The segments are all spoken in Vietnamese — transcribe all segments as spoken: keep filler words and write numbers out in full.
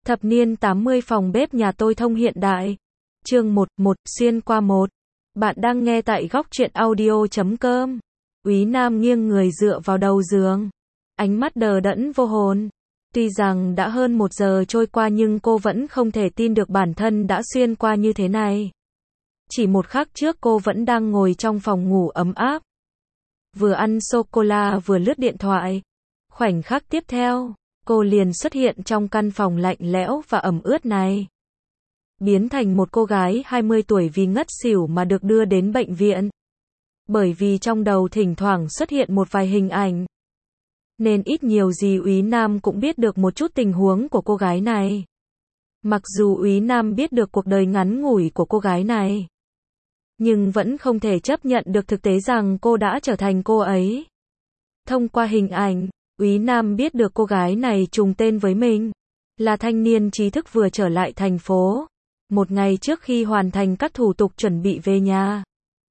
Thập niên tám mươi phòng bếp nhà tôi thông hiện đại. Chương một, một, xuyên qua một. Bạn đang nghe tại góc truyện audio chấm com. Úy Nam nghiêng người dựa vào đầu giường. Ánh mắt đờ đẫn vô hồn. Tuy rằng đã hơn một giờ trôi qua nhưng cô vẫn không thể tin được bản thân đã xuyên qua như thế này. Chỉ một khắc trước cô vẫn đang ngồi trong phòng ngủ ấm áp. Vừa ăn sô-cô-la vừa lướt điện thoại. Khoảnh khắc tiếp theo, cô liền xuất hiện trong căn phòng lạnh lẽo và ẩm ướt này. Biến thành một cô gái hai mươi tuổi vì ngất xỉu mà được đưa đến bệnh viện. Bởi vì trong đầu thỉnh thoảng xuất hiện một vài hình ảnh. Nên ít nhiều gì Úy Nam cũng biết được một chút tình huống của cô gái này. Mặc dù Úy Nam biết được cuộc đời ngắn ngủi của cô gái này, nhưng vẫn không thể chấp nhận được thực tế rằng cô đã trở thành cô ấy. Thông qua hình ảnh, Úy Nam biết được cô gái này trùng tên với mình, là thanh niên trí thức vừa trở lại thành phố. Một ngày trước khi hoàn thành các thủ tục chuẩn bị về nhà,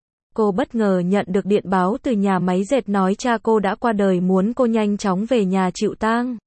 cô bất ngờ nhận được điện báo từ nhà máy dệt nói cha cô đã qua đời, muốn cô nhanh chóng về nhà chịu tang.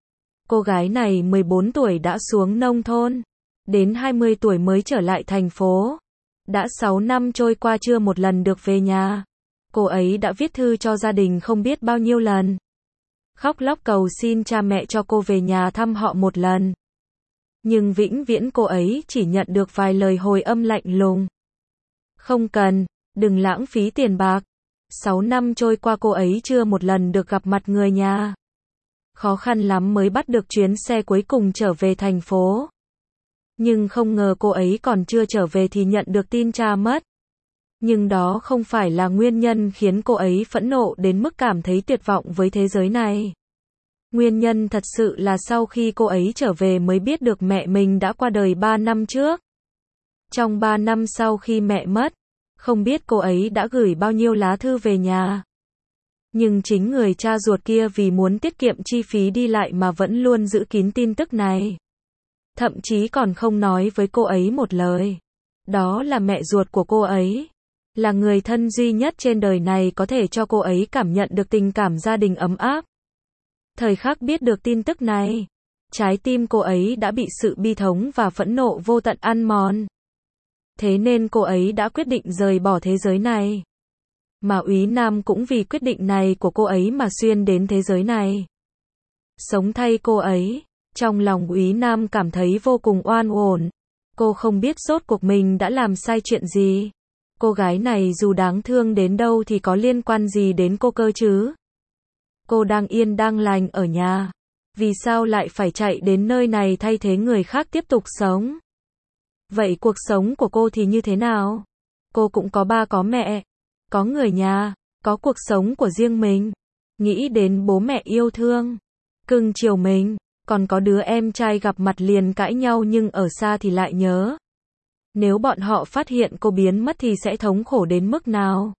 Cô gái này mười bốn tuổi đã xuống nông thôn, đến hai mươi tuổi mới trở lại thành phố. Đã sáu năm trôi qua chưa một lần được về nhà. Cô ấy đã viết thư cho gia đình không biết bao nhiêu lần. Khóc lóc cầu xin cha mẹ cho cô về nhà thăm họ một lần. Nhưng vĩnh viễn cô ấy chỉ nhận được vài lời hồi âm lạnh lùng. Không cần, đừng lãng phí tiền bạc. Sáu năm trôi qua cô ấy chưa một lần được gặp mặt người nhà. Khó khăn lắm mới bắt được chuyến xe cuối cùng trở về thành phố. Nhưng không ngờ cô ấy còn chưa trở về thì nhận được tin cha mất. Nhưng đó không phải là nguyên nhân khiến cô ấy phẫn nộ đến mức cảm thấy tuyệt vọng với thế giới này. Nguyên nhân thật sự là sau khi cô ấy trở về mới biết được mẹ mình đã qua đời ba năm trước. Trong ba năm sau khi mẹ mất, không biết cô ấy đã gửi bao nhiêu lá thư về nhà. Nhưng chính người cha ruột kia vì muốn tiết kiệm chi phí đi lại mà vẫn luôn giữ kín tin tức này. Thậm chí còn không nói với cô ấy một lời. Đó là mẹ ruột của cô ấy. Là người thân duy nhất trên đời này có thể cho cô ấy cảm nhận được tình cảm gia đình ấm áp. Thời khắc biết được tin tức này, trái tim cô ấy đã bị sự bi thống và phẫn nộ vô tận ăn mòn. Thế nên cô ấy đã quyết định rời bỏ thế giới này. Mà Úy Nam cũng vì quyết định này của cô ấy mà xuyên đến thế giới này. Sống thay cô ấy, trong lòng Úy Nam cảm thấy vô cùng oan uổng. Cô không biết rốt cuộc mình đã làm sai chuyện gì. Cô gái này dù đáng thương đến đâu thì có liên quan gì đến cô cơ chứ? Cô đang yên đang lành ở nhà. Vì sao lại phải chạy đến nơi này thay thế người khác tiếp tục sống? Vậy cuộc sống của cô thì như thế nào? Cô cũng có ba có mẹ, có người nhà, có cuộc sống của riêng mình. Nghĩ đến bố mẹ yêu thương, cưng chiều mình, còn có đứa em trai gặp mặt liền cãi nhau nhưng ở xa thì lại nhớ. Nếu bọn họ phát hiện cô biến mất thì sẽ thống khổ đến mức nào?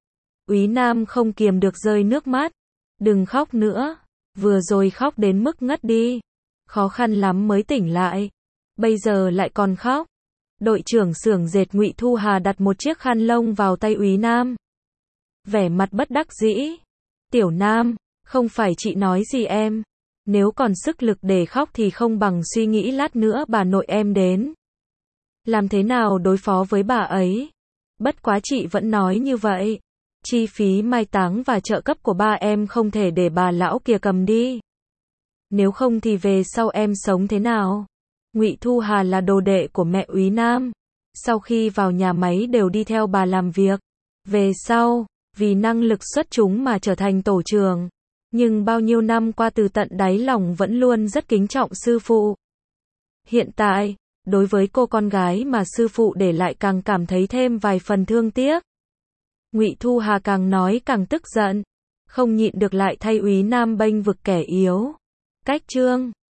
Úy Nam không kiềm được rơi nước mắt. Đừng khóc nữa. Vừa rồi khóc đến mức ngất đi. Khó khăn lắm mới tỉnh lại. Bây giờ lại còn khóc. Đội trưởng xưởng dệt Ngụy Thu Hà đặt một chiếc khăn lông vào tay Úy Nam. Vẻ mặt bất đắc dĩ. Tiểu Nam, không phải chị nói gì em. Nếu còn sức lực để khóc thì không bằng suy nghĩ lát nữa bà nội em đến. Làm thế nào đối phó với bà ấy? Bất quá chị vẫn nói như vậy. Chi phí mai táng và trợ cấp của ba em không thể để bà lão kia cầm đi. Nếu không thì về sau em sống thế nào? Ngụy Thu Hà là đồ đệ của mẹ Úy Nam. Sau khi vào nhà máy đều đi theo bà làm việc. Về sau, vì năng lực xuất chúng mà trở thành tổ trưởng. Nhưng bao nhiêu năm qua từ tận đáy lòng vẫn luôn rất kính trọng sư phụ. Hiện tại, đối với cô con gái mà sư phụ để lại càng cảm thấy thêm vài phần thương tiếc. Ngụy Thu Hà càng nói càng tức giận, không nhịn được lại thay Úy Nam bênh vực kẻ yếu. Cách chương